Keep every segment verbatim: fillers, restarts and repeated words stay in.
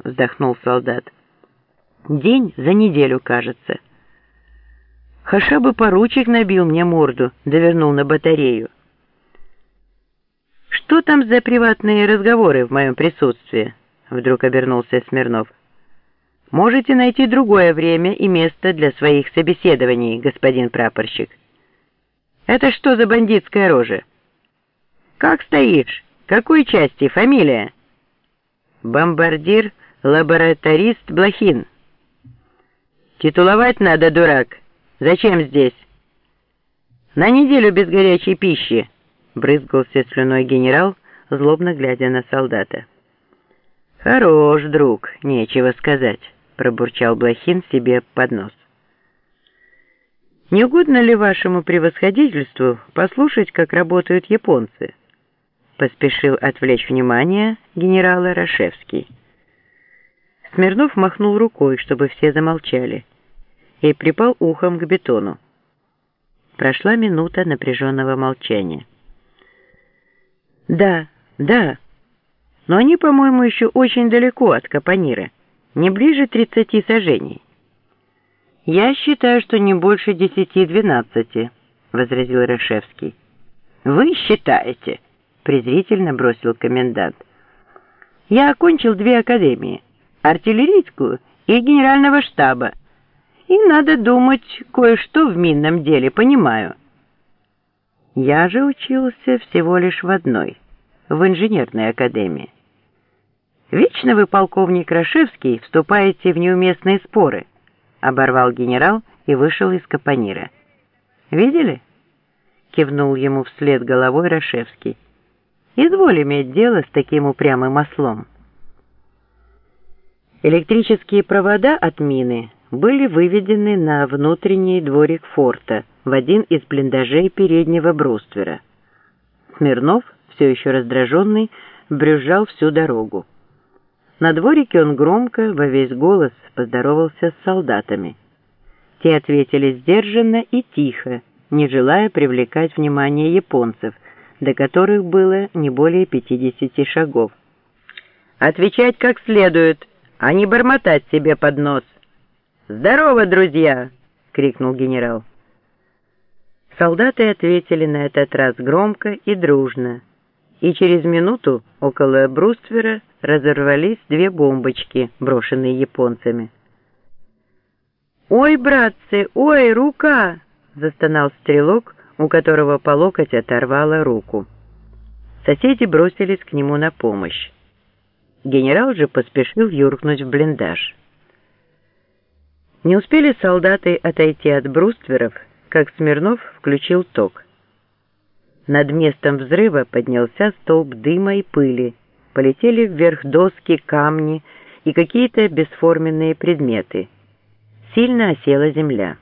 — вздохнул солдат. «День за неделю, кажется. Хаша бы поручик набил мне морду, довернул на батарею». «Что там за приватные разговоры в моем присутствии?» — вдруг обернулся Смирнов. «Можете найти другое время и место для своих собеседований, господин прапорщик». «Это что за бандитская рожа?» «Как стоишь? Какой части? Фамилия?» «Бомбардир-лабораторист Блохин». «Титуловать надо, дурак. Зачем здесь?» «На неделю без горячей пищи», — брызгался слюной генерал, злобно глядя на солдата. «Хорош, друг, нечего сказать», — пробурчал Блохин себе под нос. «Не угодно ли вашему превосходительству послушать, как работают японцы?» — поспешил отвлечь внимание генерала Рашевский. Смирнов махнул рукой, чтобы все замолчали, и припал ухом к бетону. Прошла минута напряженного молчания. «Да, да, но они, по-моему, еще очень далеко от Капонира, не ближе тридцати саженей». «Я считаю, что не больше десяти-двенадцати», — возразил Рашевский. «Вы считаете?» — презрительно бросил комендант. «Я окончил две академии, артиллерийскую и генерального штаба, и, надо думать, кое-что в минном деле понимаю». «Я же учился всего лишь в одной, в инженерной академии». «Вечно вы, полковник Рашевский, вступаете в неуместные споры», — оборвал генерал и вышел из Капонира. «Видели?» — кивнул ему вслед головой Рашевский. «Изволь иметь дело с таким упрямым ослом». Электрические провода от мины были выведены на внутренний дворик форта в один из блиндажей переднего бруствера. Смирнов, все еще раздраженный, брюзжал всю дорогу. На дворике он громко, во весь голос, поздоровался с солдатами. Те ответили сдержанно и тихо, не желая привлекать внимание японцев, до которых было не более пятидесяти шагов. «Отвечать как следует, а не бормотать себе под нос!» «Здорово, друзья!» — крикнул генерал. Солдаты ответили на этот раз громко и дружно, и через минуту около бруствера разорвались две бомбочки, брошенные японцами. «Ой, братцы, ой, рука!» — застонал стрелок, у которого по локоть оторвало руку. Соседи бросились к нему на помощь. Генерал же поспешил юркнуть в блиндаж. Не успели солдаты отойти от брустверов, как Смирнов включил ток. Над местом взрыва поднялся столб дыма и пыли, полетели вверх доски, камни и какие-то бесформенные предметы. Сильно осела земля.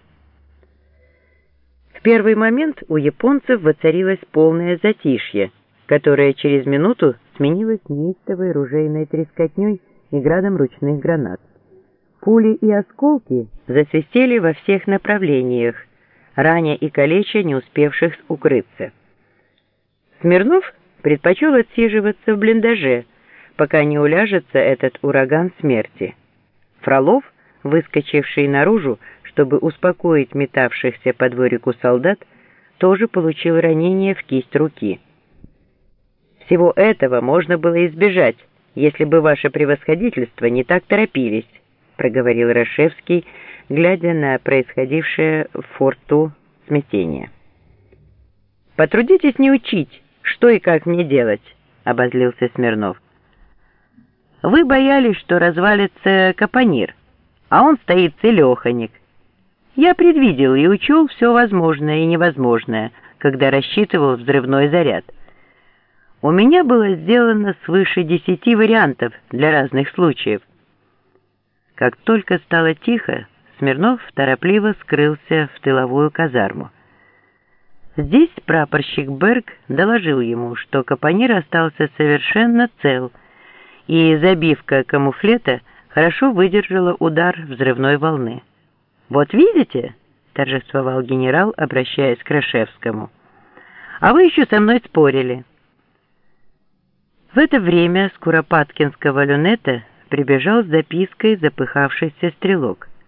В первый момент у японцев воцарилось полное затишье, которое через минуту сменилось неистовой ружейной трескотней и градом ручных гранат. Пули и осколки засвистели во всех направлениях, раня и калеча не успевших укрыться. Смирнов предпочел отсиживаться в блиндаже, пока не уляжется этот ураган смерти. Фролов, выскочивший наружу, чтобы успокоить метавшихся по дворику солдат, тоже получил ранение в кисть руки. «Всего этого можно было избежать, если бы ваше превосходительство не так торопились», проговорил Рашевский, глядя на происходившее в форту смятение. «Потрудитесь не учить, что и как мне делать», — обозлился Смирнов. «Вы боялись, что развалится Капонир, а он стоит целеханик. Я предвидел и учел все возможное и невозможное, когда рассчитывал взрывной заряд. У меня было сделано свыше десяти вариантов для разных случаев». Как только стало тихо, Смирнов торопливо скрылся в тыловую казарму. Здесь прапорщик Берг доложил ему, что Капонир остался совершенно цел, и забивка камуфлета хорошо выдержала удар взрывной волны. «Вот видите?» — торжествовал генерал, обращаясь к Рашевскому. «А вы еще со мной спорили». В это время с Куропаткинского люнета прибежал с запиской запыхавшийся стрелок.